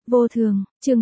Vô thường, chương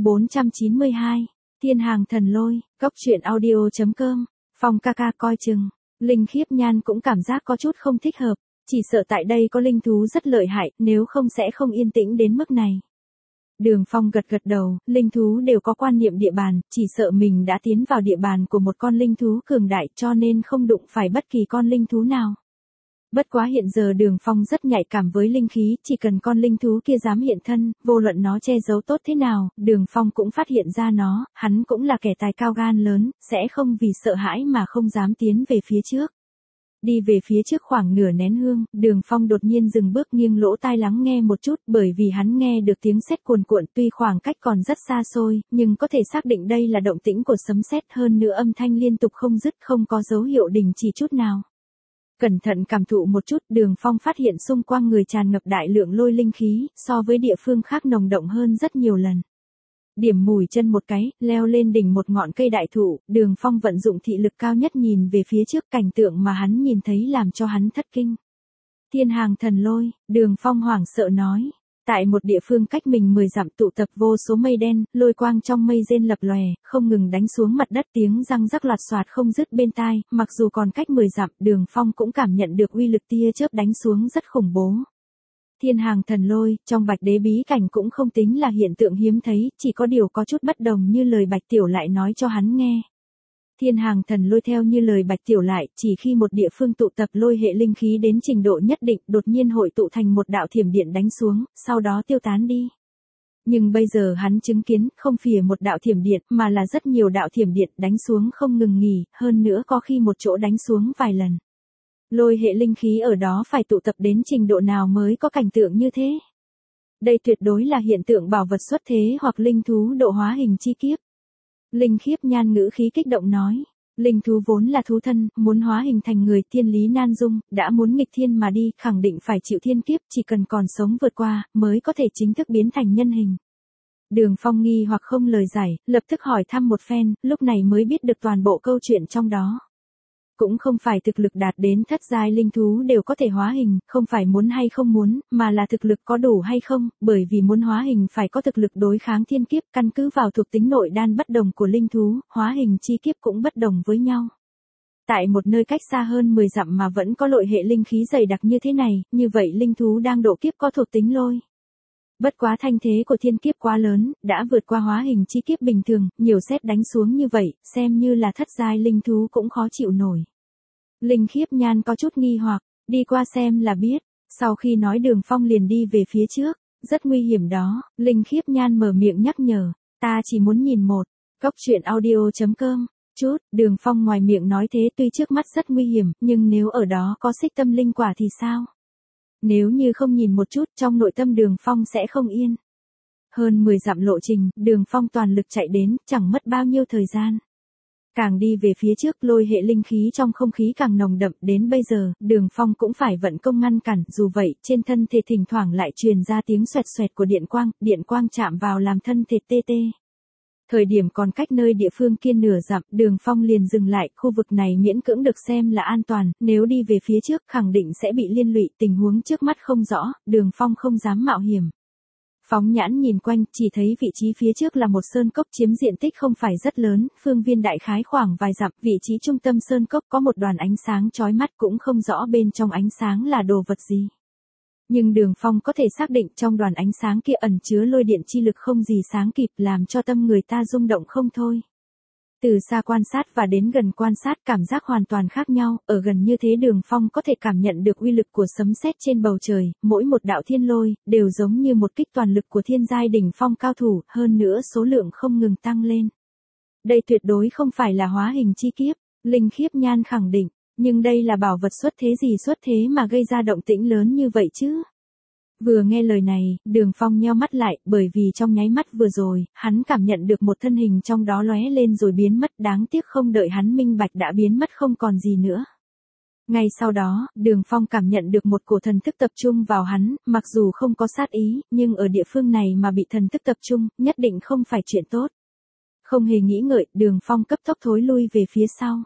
492. Thiên hàng thần lôi, góc truyện audio.com. Phong ca ca coi chừng. Linh Khiếp Nhan cũng cảm giác có chút không thích hợp, chỉ sợ tại đây có linh thú rất lợi hại, nếu không sẽ không yên tĩnh đến mức này. Đường Phong gật gật đầu, linh thú đều có quan niệm địa bàn, chỉ sợ mình đã tiến vào địa bàn của một con linh thú cường đại cho nên không đụng phải bất kỳ con linh thú nào. Bất quá hiện giờ Đường Phong rất nhạy cảm với linh khí, chỉ cần con linh thú kia dám hiện thân, vô luận nó che giấu tốt thế nào, Đường Phong cũng phát hiện ra nó, hắn cũng là kẻ tài cao gan lớn, sẽ không vì sợ hãi mà không dám tiến về phía trước. Đi về phía trước khoảng nửa nén hương, Đường Phong đột nhiên dừng bước nghiêng lỗ tai lắng nghe một chút, bởi vì hắn nghe được tiếng sét cuồn cuộn, tuy khoảng cách còn rất xa xôi, nhưng có thể xác định đây là động tĩnh của sấm sét, hơn nữa âm thanh liên tục không dứt, không có dấu hiệu đình chỉ chút nào. Cẩn thận cảm thụ một chút, Đường Phong phát hiện xung quanh người tràn ngập đại lượng lôi linh khí, so với địa phương khác nồng đậm hơn rất nhiều lần. Điểm mùi chân một cái, leo lên đỉnh một ngọn cây đại thụ, Đường Phong vận dụng thị lực cao nhất nhìn về phía trước, cảnh tượng mà hắn nhìn thấy làm cho hắn thất kinh. Thiên hàng thần lôi, Đường Phong hoảng sợ nói. Tại một địa phương cách mình 10 dặm tụ tập vô số mây đen, lôi quang trong mây rên lập lòe, không ngừng đánh xuống mặt đất, tiếng răng rắc loạt xoạt không dứt bên tai, mặc dù còn cách 10 dặm, Đường Phong cũng cảm nhận được uy lực tia chớp đánh xuống rất khủng bố. Thiên hàng thần lôi, trong Bạch Đế bí cảnh cũng không tính là hiện tượng hiếm thấy, chỉ có điều có chút bất đồng như lời Bạch Tiểu lại nói cho hắn nghe. Thiên hàng thần lôi theo như lời Bạch Tiểu lại, chỉ khi một địa phương tụ tập lôi hệ linh khí đến trình độ nhất định, đột nhiên hội tụ thành một đạo thiểm điện đánh xuống, sau đó tiêu tán đi. Nhưng bây giờ hắn chứng kiến, không phìa một đạo thiểm điện, mà là rất nhiều đạo thiểm điện đánh xuống không ngừng nghỉ, hơn nữa có khi một chỗ đánh xuống vài lần. Lôi hệ linh khí ở đó phải tụ tập đến trình độ nào mới có cảnh tượng như thế? Đây tuyệt đối là hiện tượng bảo vật xuất thế hoặc linh thú độ hóa hình chi kiếp. Linh Khiếp Nhan ngữ khí kích động nói. Linh thú vốn là thú thân, muốn hóa hình thành người, thiên lý nan dung, đã muốn nghịch thiên mà đi, khẳng định phải chịu thiên kiếp, chỉ cần còn sống vượt qua, mới có thể chính thức biến thành nhân hình. Đường Phong nghi hoặc không lời giải, lập tức hỏi thăm một phen, lúc này mới biết được toàn bộ câu chuyện trong đó. Cũng không phải thực lực đạt đến thất giai linh thú đều có thể hóa hình, không phải muốn hay không muốn, mà là thực lực có đủ hay không, bởi vì muốn hóa hình phải có thực lực đối kháng thiên kiếp, căn cứ vào thuộc tính nội đan bất đồng của linh thú, hóa hình chi kiếp cũng bất đồng với nhau. Tại một nơi cách xa hơn 10 dặm mà vẫn có lôi hệ linh khí dày đặc như thế này, như vậy linh thú đang độ kiếp có thuộc tính lôi. Bất quá thanh thế của thiên kiếp quá lớn, đã vượt qua hóa hình chi kiếp bình thường, nhiều sét đánh xuống như vậy, xem như là thất giai linh thú cũng khó chịu nổi. Linh Khiếp Nhan có chút nghi hoặc, đi qua xem là biết, sau khi nói Đường Phong liền đi về phía trước, rất nguy hiểm đó, Linh Khiếp Nhan mở miệng nhắc nhở, ta chỉ muốn nhìn một, góc truyện audio.com, chút, Đường Phong ngoài miệng nói thế tuy trước mắt rất nguy hiểm, nhưng nếu ở đó có xích tâm linh quả thì sao? Nếu như không nhìn một chút trong nội tâm Đường Phong sẽ không yên. Hơn 10 dặm lộ trình, Đường Phong toàn lực chạy đến, chẳng mất bao nhiêu thời gian. Càng đi về phía trước lôi hệ linh khí trong không khí càng nồng đậm, đến bây giờ, Đường Phong cũng phải vận công ngăn cản, dù vậy, trên thân thể thỉnh thoảng lại truyền ra tiếng xoẹt xoẹt của điện quang chạm vào làm thân thể tê tê. Thời điểm còn cách nơi địa phương kia nửa dặm, Đường Phong liền dừng lại, khu vực này miễn cưỡng được xem là an toàn, nếu đi về phía trước khẳng định sẽ bị liên lụy, tình huống trước mắt không rõ, Đường Phong không dám mạo hiểm. Phóng nhãn nhìn quanh, chỉ thấy vị trí phía trước là một sơn cốc chiếm diện tích không phải rất lớn, phương viên đại khái khoảng vài dặm, vị trí trung tâm sơn cốc có một đoàn ánh sáng chói mắt cũng không rõ bên trong ánh sáng là đồ vật gì. Nhưng Đường Phong có thể xác định trong đoàn ánh sáng kia ẩn chứa lôi điện chi lực không gì sáng kịp, làm cho tâm người ta rung động không thôi. Từ xa quan sát và đến gần quan sát cảm giác hoàn toàn khác nhau, ở gần như thế Đường Phong có thể cảm nhận được uy lực của sấm sét trên bầu trời, mỗi một đạo thiên lôi, đều giống như một kích toàn lực của thiên giai đỉnh phong cao thủ, hơn nữa số lượng không ngừng tăng lên. Đây tuyệt đối không phải là hóa hình chi kiếp, Linh Khiếp Nhan khẳng định, nhưng đây là bảo vật xuất thế gì xuất thế mà gây ra động tĩnh lớn như vậy chứ? Vừa nghe lời này, Đường Phong nheo mắt lại, bởi vì trong nháy mắt vừa rồi, hắn cảm nhận được một thân hình trong đó lóe lên rồi biến mất, đáng tiếc không đợi hắn minh bạch đã biến mất không còn gì nữa. Ngay sau đó, Đường Phong cảm nhận được một cổ thần thức tập trung vào hắn, mặc dù không có sát ý, nhưng ở địa phương này mà bị thần thức tập trung, nhất định không phải chuyện tốt. Không hề nghĩ ngợi, Đường Phong cấp tốc thối lui về phía sau.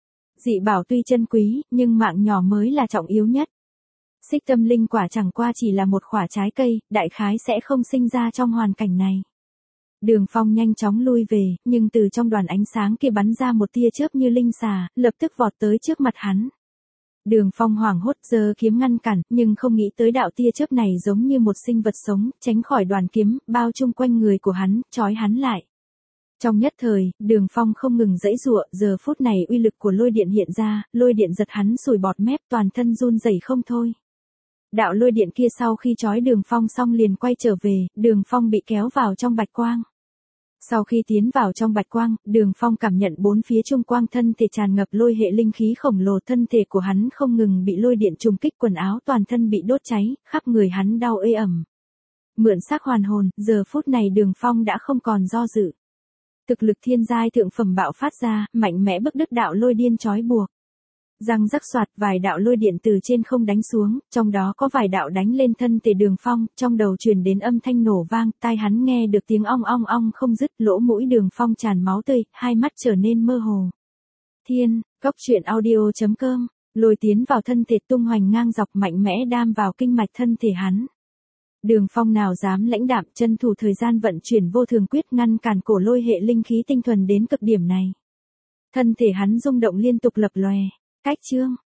Dị bảo tuy chân quý, nhưng mạng nhỏ mới là trọng yếu nhất. Xích tâm linh quả chẳng qua chỉ là một quả trái cây, đại khái sẽ không sinh ra trong hoàn cảnh này. Đường Phong nhanh chóng lui về, nhưng từ trong đoàn ánh sáng kia bắn ra một tia chớp như linh xà, lập tức vọt tới trước mặt hắn. Đường Phong hoảng hốt giơ kiếm ngăn cản, nhưng không nghĩ tới đạo tia chớp này giống như một sinh vật sống, tránh khỏi đoàn kiếm, bao chung quanh người của hắn, trói hắn lại. Trong nhất thời, Đường Phong không ngừng giãy giụa, giờ phút này uy lực của lôi điện hiện ra, lôi điện giật hắn sùi bọt mép, toàn thân run rẩy không thôi. Đạo lôi điện kia sau khi trói Đường Phong xong liền quay trở về, Đường Phong bị kéo vào trong bạch quang. Sau khi tiến vào trong bạch quang, Đường Phong cảm nhận bốn phía trung quang thân thể tràn ngập lôi hệ linh khí khổng lồ, thân thể của hắn không ngừng bị lôi điện trùng kích, quần áo toàn thân bị đốt cháy, khắp người hắn đau ê ẩm. Mượn xác hoàn hồn, giờ phút này Đường Phong đã không còn do dự. Thực lực thiên giai thượng phẩm bạo phát ra, mạnh mẽ bức đứt đạo lôi điên trói buộc. Răng rắc xoạt, vài đạo lôi điện từ trên không đánh xuống, trong đó có vài đạo đánh lên thân thể Đường Phong, trong đầu truyền đến âm thanh nổ vang, tai hắn nghe được tiếng ong ong ong không dứt, lỗ mũi Đường Phong tràn máu tươi, hai mắt trở nên mơ hồ. Góc truyện audio.com, lôi tiến vào thân thể tung hoành ngang dọc, mạnh mẽ đam vào kinh mạch thân thể hắn. Đường Phong nào dám lãnh đạm, chân thủ thời gian vận chuyển vô thường quyết ngăn cản cổ lôi hệ linh khí tinh thuần đến cực điểm này. Thân thể hắn rung động liên tục lập lòe. Cách chương